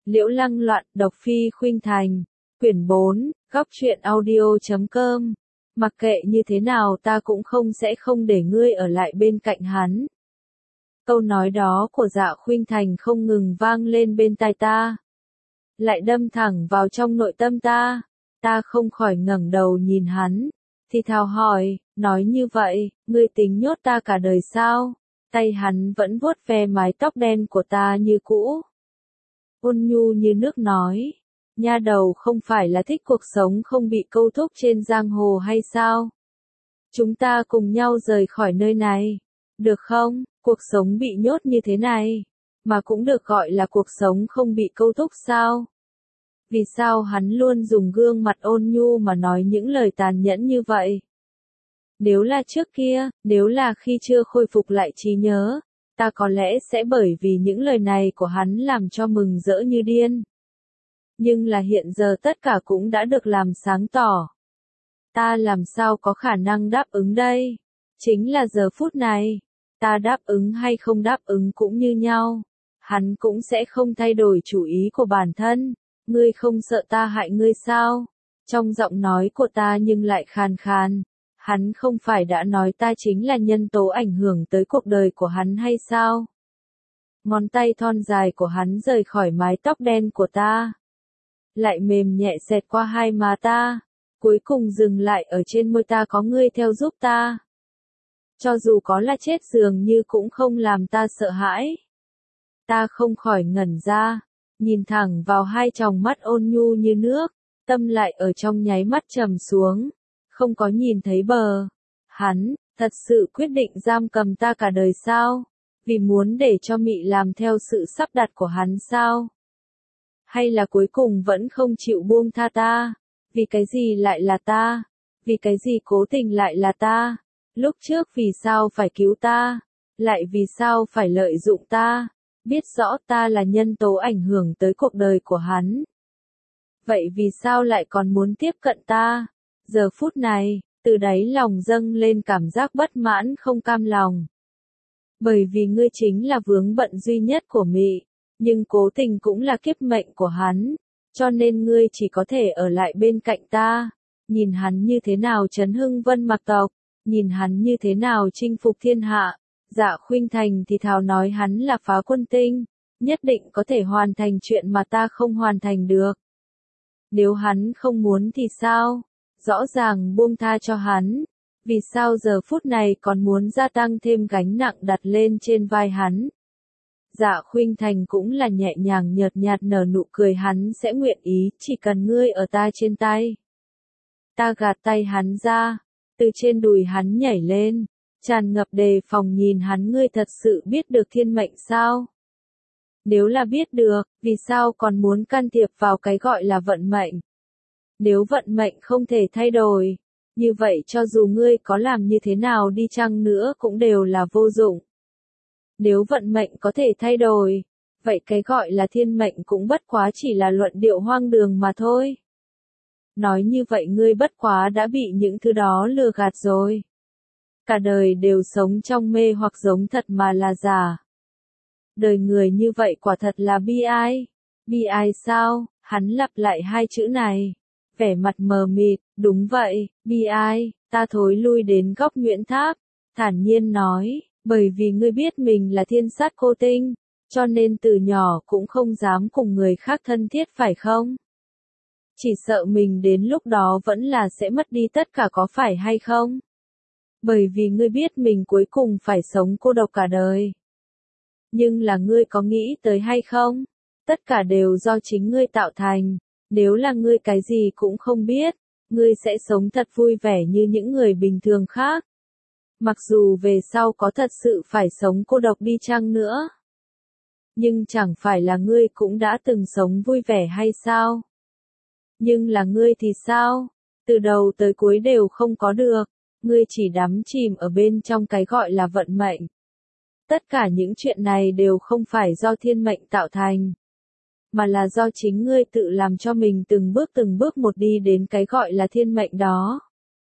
Liễu Lăng loạn độc phi khuynh thành. Quyển 4, góc truyện audio.com. Mặc kệ như thế nào ta cũng sẽ không để ngươi ở lại bên cạnh hắn. Câu nói đó của Dạ Khuynh Thành không ngừng vang lên bên tai ta, lại đâm thẳng vào trong nội tâm ta. Ta không khỏi ngẩng đầu nhìn hắn, thì thào hỏi, nói như vậy, ngươi tính nhốt ta cả đời sao? Tay hắn vẫn vuốt ve mái tóc đen của ta như cũ. Ôn nhu như nước nói, nha đầu không phải là thích cuộc sống không bị câu thúc trên giang hồ hay sao? Chúng ta cùng nhau rời khỏi nơi này, được không? Cuộc sống bị nhốt như thế này, mà cũng được gọi là cuộc sống không bị câu thúc sao? Vì sao hắn luôn dùng gương mặt ôn nhu mà nói những lời tàn nhẫn như vậy? Nếu là trước kia, nếu là khi chưa khôi phục lại trí nhớ, ta có lẽ sẽ bởi vì những lời này của hắn làm cho mừng rỡ như điên. Nhưng là hiện giờ tất cả cũng đã được làm sáng tỏ. Ta làm sao có khả năng đáp ứng đây? Chính là giờ phút này, ta đáp ứng hay không đáp ứng cũng như nhau. Hắn cũng sẽ không thay đổi chủ ý của bản thân. Ngươi không sợ ta hại ngươi sao? Trong giọng nói của ta nhưng lại khàn khàn. Hắn không phải đã nói ta chính là nhân tố ảnh hưởng tới cuộc đời của hắn hay sao? Ngón tay thon dài của hắn rời khỏi mái tóc đen của ta, lại mềm nhẹ xẹt qua hai má ta, cuối cùng dừng lại ở trên môi ta. Có ngươi theo giúp ta, cho dù có là chết dường như cũng không làm ta sợ hãi. Ta không khỏi ngẩn ra, nhìn thẳng vào hai tròng mắt ôn nhu như nước, tâm lại ở trong nháy mắt trầm xuống, không có nhìn thấy bờ. Hắn, thật sự quyết định giam cầm ta cả đời sao? Vì muốn để cho Mị làm theo sự sắp đặt của hắn sao? Hay là cuối cùng vẫn không chịu buông tha ta? Vì cái gì lại là ta? Vì cái gì cố tình lại là ta? Lúc trước vì sao phải cứu ta? Lại vì sao phải lợi dụng ta? Biết rõ ta là nhân tố ảnh hưởng tới cuộc đời của hắn. Vậy vì sao lại còn muốn tiếp cận ta? Giờ phút này, từ đáy lòng dâng lên cảm giác bất mãn không cam lòng. Bởi vì ngươi chính là vướng bận duy nhất của Mị, nhưng cố tình cũng là kiếp mệnh của hắn, cho nên ngươi chỉ có thể ở lại bên cạnh ta. Nhìn hắn như thế nào trấn hưng Vân Mạc tộc, nhìn hắn như thế nào chinh phục thiên hạ. Dạ Khuynh Thành thì thào nói hắn là Phá Quân Tinh, nhất định có thể hoàn thành chuyện mà ta không hoàn thành được. Nếu hắn không muốn thì sao? Rõ ràng buông tha cho hắn, vì sao giờ phút này còn muốn gia tăng thêm gánh nặng đặt lên trên vai hắn? Dạ Khuynh Thành cũng là nhẹ nhàng nhợt nhạt nở nụ cười, hắn sẽ nguyện ý, chỉ cần ngươi ở ta trên tay. Ta gạt tay hắn ra, từ trên đùi hắn nhảy lên, tràn ngập đề phòng nhìn hắn. Ngươi thật sự biết được thiên mệnh sao? Nếu là biết được, vì sao còn muốn can thiệp vào cái gọi là vận mệnh? Nếu vận mệnh không thể thay đổi, như vậy cho dù ngươi có làm như thế nào đi chăng nữa cũng đều là vô dụng. Nếu vận mệnh có thể thay đổi, vậy cái gọi là thiên mệnh cũng bất quá chỉ là luận điệu hoang đường mà thôi. Nói như vậy ngươi bất quá đã bị những thứ đó lừa gạt rồi. Cả đời đều sống trong mê hoặc giống thật mà là giả. Đời người như vậy quả thật là bi ai. Bi ai sao? Hắn lặp lại hai chữ này, vẻ mặt mờ mịt. Đúng vậy, bi ai. Ta thối lui đến góc Nguyễn Tháp, thản nhiên nói, bởi vì ngươi biết mình là thiên sát cô tinh, cho nên từ nhỏ cũng không dám cùng người khác thân thiết phải không? Chỉ sợ mình đến lúc đó vẫn là sẽ mất đi tất cả, có phải hay không? Bởi vì ngươi biết mình cuối cùng phải sống cô độc cả đời. Nhưng là ngươi có nghĩ tới hay không? Tất cả đều do chính ngươi tạo thành. Nếu là ngươi cái gì cũng không biết, ngươi sẽ sống thật vui vẻ như những người bình thường khác. Mặc dù về sau có thật sự phải sống cô độc đi chăng nữa. Nhưng chẳng phải là ngươi cũng đã từng sống vui vẻ hay sao? Nhưng là ngươi thì sao? Từ đầu tới cuối đều không có được. Ngươi chỉ đắm chìm ở bên trong cái gọi là vận mệnh. Tất cả những chuyện này đều không phải do thiên mệnh tạo thành, mà là do chính ngươi tự làm cho mình từng bước một đi đến cái gọi là thiên mệnh đó.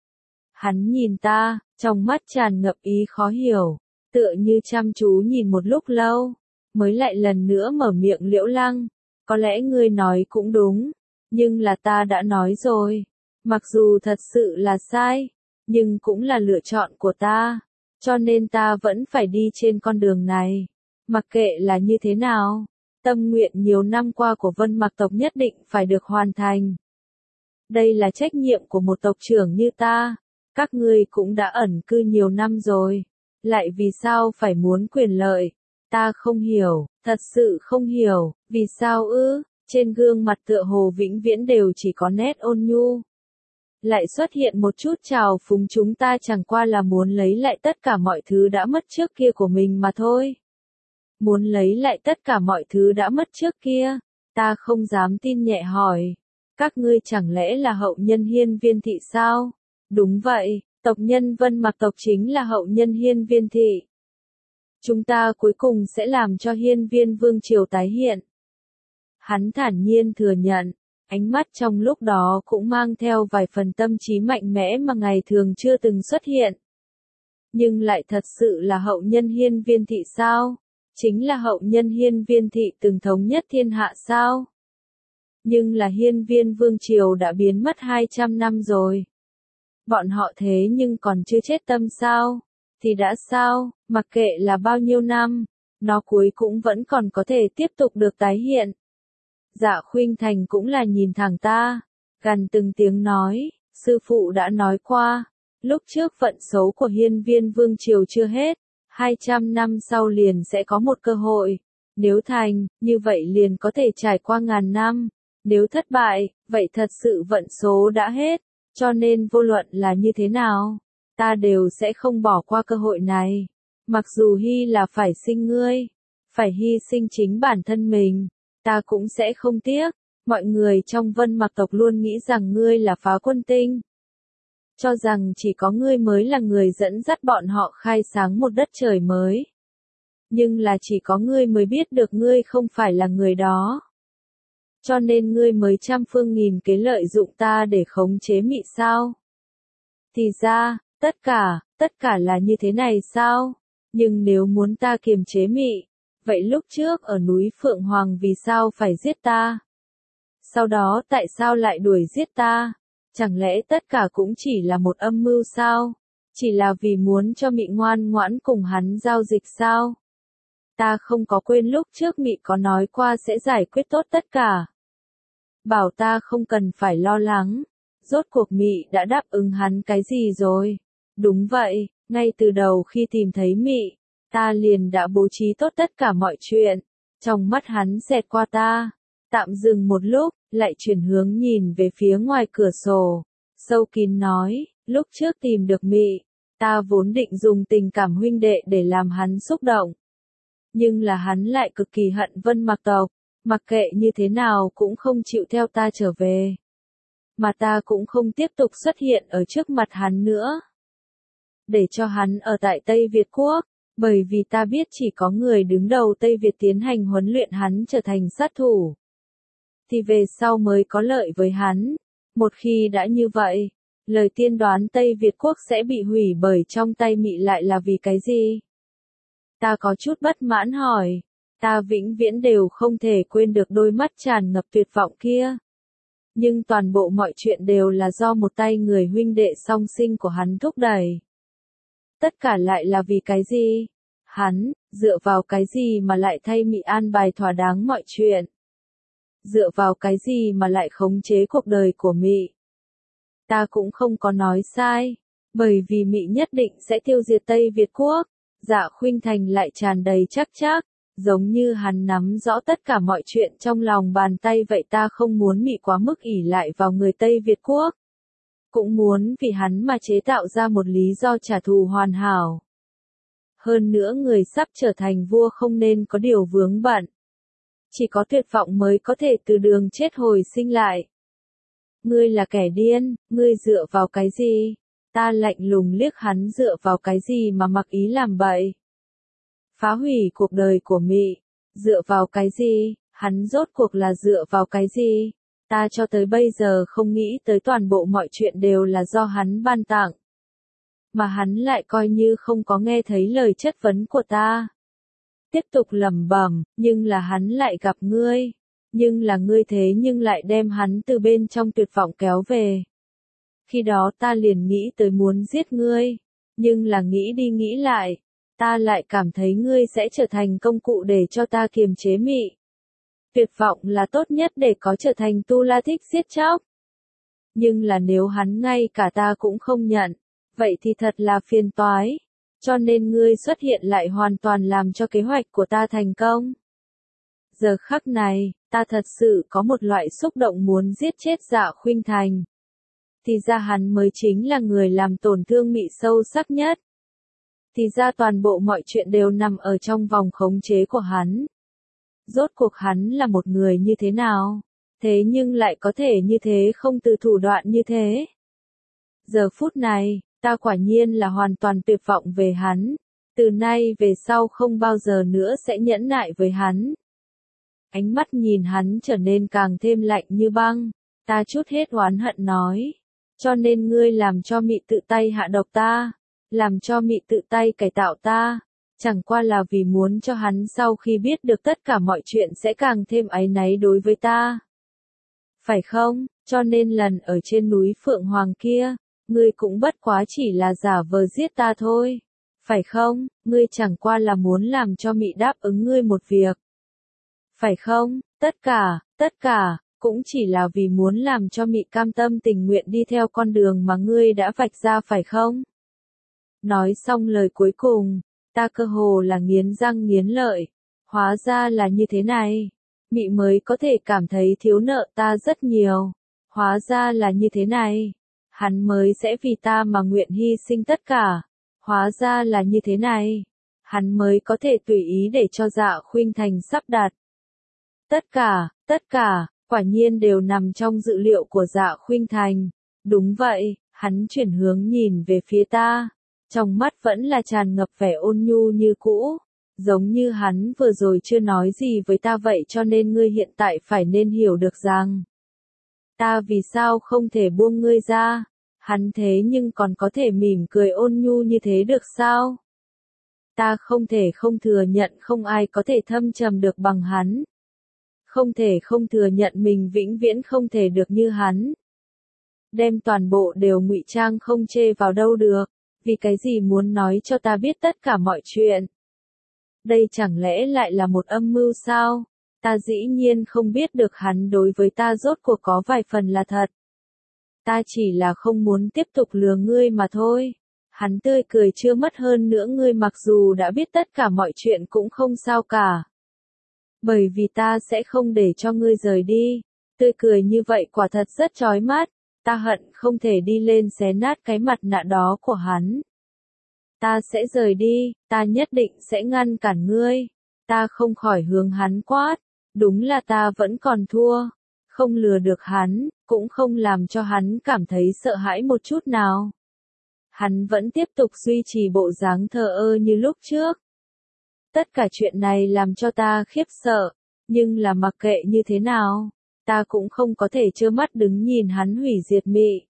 Hắn nhìn ta, trong mắt tràn ngập ý khó hiểu, tựa như chăm chú nhìn một lúc lâu, mới lại lần nữa mở miệng. Liễu Lăng, có lẽ ngươi nói cũng đúng, nhưng là ta đã nói rồi, mặc dù thật sự là sai, nhưng cũng là lựa chọn của ta, cho nên ta vẫn phải đi trên con đường này, mặc kệ là như thế nào, tâm nguyện nhiều năm qua của Vân Mặc tộc nhất định phải được hoàn thành. Đây là trách nhiệm của một tộc trưởng như ta, các ngươi cũng đã ẩn cư nhiều năm rồi, lại vì sao phải muốn quyền lợi, ta không hiểu, thật sự không hiểu, vì sao ư, trên gương mặt tựa hồ vĩnh viễn đều chỉ có nét ôn nhu. Lại xuất hiện một chút trào phúng, chúng ta chẳng qua là muốn lấy lại tất cả mọi thứ đã mất trước kia của mình mà thôi. Muốn lấy lại tất cả mọi thứ đã mất trước kia, ta không dám tin, nhẹ hỏi. Các ngươi chẳng lẽ là hậu nhân Hiên Viên thị sao? Đúng vậy, tộc nhân Vân Mặc tộc chính là hậu nhân Hiên Viên thị. Chúng ta cuối cùng sẽ làm cho Hiên Viên vương triều tái hiện. Hắn thản nhiên thừa nhận, ánh mắt trong lúc đó cũng mang theo vài phần tâm trí mạnh mẽ mà ngày thường chưa từng xuất hiện. Nhưng lại thật sự là hậu nhân Hiên Viên thị sao? Chính là hậu nhân Hiên Viên thị từng thống nhất thiên hạ sao? Nhưng là Hiên Viên vương triều đã biến mất 200 năm rồi. Bọn họ thế nhưng còn chưa chết tâm sao? Thì đã sao, mặc kệ là bao nhiêu năm, nó cuối cũng vẫn còn có thể tiếp tục được tái hiện. Dạ Khuynh Thành cũng là nhìn thẳng ta, gằn từng tiếng nói, sư phụ đã nói qua, lúc trước vận số của Hiên Viên vương triều chưa hết, 200 năm sau liền sẽ có một cơ hội, nếu thành, như vậy liền có thể trải qua ngàn năm, nếu thất bại, vậy thật sự vận số đã hết, cho nên vô luận là như thế nào, ta đều sẽ không bỏ qua cơ hội này, mặc dù hy là phải sinh ngươi, phải hy sinh chính bản thân mình, ta cũng sẽ không tiếc. Mọi người trong Vân Mặc tộc luôn nghĩ rằng ngươi là Phá Quân Tinh, cho rằng chỉ có ngươi mới là người dẫn dắt bọn họ khai sáng một đất trời mới. Nhưng là chỉ có ngươi mới biết được ngươi không phải là người đó. Cho nên ngươi mới trăm phương nghìn kế lợi dụng ta để khống chế Mị sao? Thì ra, tất cả là như thế này sao? Nhưng nếu muốn ta kiềm chế Mị, vậy lúc trước ở núi Phượng Hoàng vì sao phải giết ta? Sau đó tại sao lại đuổi giết ta? Chẳng lẽ tất cả cũng chỉ là một âm mưu sao? Chỉ là vì muốn cho Mị ngoan ngoãn cùng hắn giao dịch sao? Ta không có quên lúc trước Mị có nói qua sẽ giải quyết tốt tất cả. Bảo ta không cần phải lo lắng. Rốt cuộc Mị đã đáp ứng hắn cái gì rồi? Đúng vậy, ngay từ đầu khi tìm thấy Mị, ta liền đã bố trí tốt tất cả mọi chuyện. Trong mắt hắn xẹt qua ta, tạm dừng một lúc, lại chuyển hướng nhìn về phía ngoài cửa sổ. Sâu kín nói, lúc trước tìm được Mị, ta vốn định dùng tình cảm huynh đệ để làm hắn xúc động. Nhưng là hắn lại cực kỳ hận Vân Mặc tộc, mặc kệ như thế nào cũng không chịu theo ta trở về. Mà ta cũng không tiếp tục xuất hiện ở trước mặt hắn nữa. Để cho hắn ở tại Tây Việt Quốc, bởi vì ta biết chỉ có người đứng đầu Tây Việt tiến hành huấn luyện hắn trở thành sát thủ, thì về sau mới có lợi với hắn. Một khi đã như vậy, lời tiên đoán Tây Việt Quốc sẽ bị hủy bởi trong tay Mị lại là vì cái gì? Ta có chút bất mãn hỏi, ta vĩnh viễn đều không thể quên được đôi mắt tràn ngập tuyệt vọng kia. Nhưng toàn bộ mọi chuyện đều là do một tay người huynh đệ song sinh của hắn thúc đẩy. Tất cả lại là vì cái gì? Hắn, dựa vào cái gì mà lại thay Mị an bài thỏa đáng mọi chuyện? Dựa vào cái gì mà lại khống chế cuộc đời của Mị? Ta cũng không có nói sai, bởi vì Mị nhất định sẽ tiêu diệt Tây Việt Quốc. Dạ Khuynh Thành lại tràn đầy chắc chắc, giống như hắn nắm rõ tất cả mọi chuyện trong lòng bàn tay vậy. Ta không muốn Mị quá mức ỷ lại vào người Tây Việt Quốc. Cũng muốn vì hắn mà chế tạo ra một lý do trả thù hoàn hảo. Hơn nữa người sắp trở thành vua không nên có điều vướng bận. Chỉ có tuyệt vọng mới có thể từ đường chết hồi sinh lại. Ngươi là kẻ điên, ngươi dựa vào cái gì? Ta lạnh lùng liếc hắn, dựa vào cái gì mà mặc ý làm bậy? Phá hủy cuộc đời của Mị, dựa vào cái gì? Hắn rốt cuộc là dựa vào cái gì? Ta cho tới bây giờ không nghĩ tới toàn bộ mọi chuyện đều là do hắn ban tặng. Mà hắn lại coi như không có nghe thấy lời chất vấn của ta. Tiếp tục lẩm bẩm, nhưng là hắn lại gặp ngươi. Nhưng là ngươi thế nhưng lại đem hắn từ bên trong tuyệt vọng kéo về. Khi đó ta liền nghĩ tới muốn giết ngươi, nhưng là nghĩ đi nghĩ lại, ta lại cảm thấy ngươi sẽ trở thành công cụ để cho ta kiềm chế Mị. Tuyệt vọng là tốt nhất để có trở thành tu la thích giết chóc. Nhưng là nếu hắn ngay cả ta cũng không nhận, vậy thì thật là phiền toái. Cho nên ngươi xuất hiện lại hoàn toàn làm cho kế hoạch của ta thành công. Giờ khắc này, ta thật sự có một loại xúc động muốn giết chết Dạ Khuynh Thành. Thì ra hắn mới chính là người làm tổn thương Mị sâu sắc nhất. Thì ra toàn bộ mọi chuyện đều nằm ở trong vòng khống chế của hắn. Rốt cuộc hắn là một người như thế nào? Thế nhưng lại có thể như thế không từ thủ đoạn như thế. Giờ phút này, ta quả nhiên là hoàn toàn tuyệt vọng về hắn. Từ nay về sau không bao giờ nữa sẽ nhẫn nại với hắn. Ánh mắt nhìn hắn trở nên càng thêm lạnh như băng. Ta chút hết oán hận nói. Cho nên ngươi làm cho Mị tự tay hạ độc ta. Làm cho Mị tự tay cải tạo ta. Chẳng qua là vì muốn cho hắn sau khi biết được tất cả mọi chuyện sẽ càng thêm áy náy đối với ta. Phải không? Cho nên lần ở trên núi Phượng Hoàng kia, ngươi cũng bất quá chỉ là giả vờ giết ta thôi. Phải không? Ngươi chẳng qua là muốn làm cho Mị đáp ứng ngươi một việc. Phải không? Tất cả, cũng chỉ là vì muốn làm cho Mị cam tâm tình nguyện đi theo con đường mà ngươi đã vạch ra phải không? Nói xong lời cuối cùng, ta cơ hồ là nghiến răng nghiến lợi. Hóa ra là như thế này. Mị mới có thể cảm thấy thiếu nợ ta rất nhiều. Hóa ra là như thế này. Hắn mới sẽ vì ta mà nguyện hy sinh tất cả. Hóa ra là như thế này. Hắn mới có thể tùy ý để cho Dạ Khuynh Thành sắp đặt. Tất cả, quả nhiên đều nằm trong dự liệu của Dạ Khuynh Thành. Đúng vậy, hắn chuyển hướng nhìn về phía ta. Trong mắt vẫn là tràn ngập vẻ ôn nhu như cũ. Giống như hắn vừa rồi chưa nói gì với ta vậy, cho nên ngươi hiện tại phải nên hiểu được rằng ta vì sao không thể buông ngươi ra. Hắn thế nhưng còn có thể mỉm cười ôn nhu như thế được sao? Ta không thể không thừa nhận không ai có thể thâm trầm được bằng hắn. Không thể không thừa nhận mình vĩnh viễn không thể được như hắn. Đem toàn bộ đều ngụy trang không chê vào đâu được. Vì cái gì muốn nói cho ta biết tất cả mọi chuyện? Đây chẳng lẽ lại là một âm mưu sao? Ta dĩ nhiên không biết được hắn đối với ta rốt cuộc có vài phần là thật. Ta chỉ là không muốn tiếp tục lừa ngươi mà thôi. Hắn tươi cười chưa mất hơn nữa, ngươi mặc dù đã biết tất cả mọi chuyện cũng không sao cả. Bởi vì ta sẽ không để cho ngươi rời đi. Tươi cười như vậy quả thật rất chói mắt. Ta hận không thể đi lên xé nát cái mặt nạ đó của hắn. Ta sẽ rời đi, ta nhất định sẽ ngăn cản ngươi. Ta không khỏi hướng hắn quát. Đúng là ta vẫn còn thua. Không lừa được hắn, cũng không làm cho hắn cảm thấy sợ hãi một chút nào. Hắn vẫn tiếp tục duy trì bộ dáng thờ ơ như lúc trước. Tất cả chuyện này làm cho ta khiếp sợ, nhưng là mặc kệ như thế nào, ta cũng không có thể trơ mắt đứng nhìn hắn hủy diệt Mị.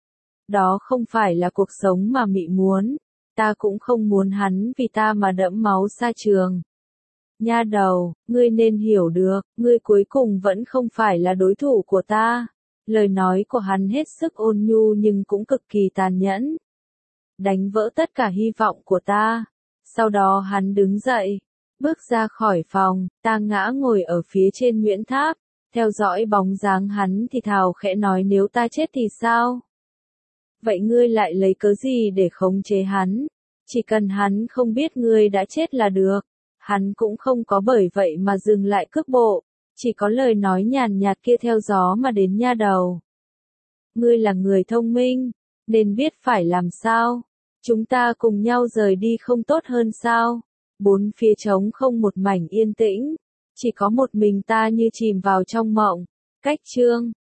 Đó không phải là cuộc sống mà Mị muốn, ta cũng không muốn hắn vì ta mà đẫm máu xa trường. Nha đầu, ngươi nên hiểu được, ngươi cuối cùng vẫn không phải là đối thủ của ta. Lời nói của hắn hết sức ôn nhu nhưng cũng cực kỳ tàn nhẫn. Đánh vỡ tất cả hy vọng của ta. Sau đó hắn đứng dậy, bước ra khỏi phòng, ta ngã ngồi ở phía trên Nguyễn Tháp, theo dõi bóng dáng hắn thì thào khẽ nói, nếu ta chết thì sao? Vậy ngươi lại lấy cớ gì để khống chế hắn? Chỉ cần hắn không biết ngươi đã chết là được. Hắn cũng không có bởi vậy mà dừng lại cước bộ, chỉ có lời nói nhàn nhạt kia theo gió mà đến, nha đầu. Ngươi là người thông minh, nên biết phải làm sao. Chúng ta cùng nhau rời đi không tốt hơn sao? Bốn phía trống không một mảnh yên tĩnh, chỉ có một mình ta như chìm vào trong mộng. Cách chương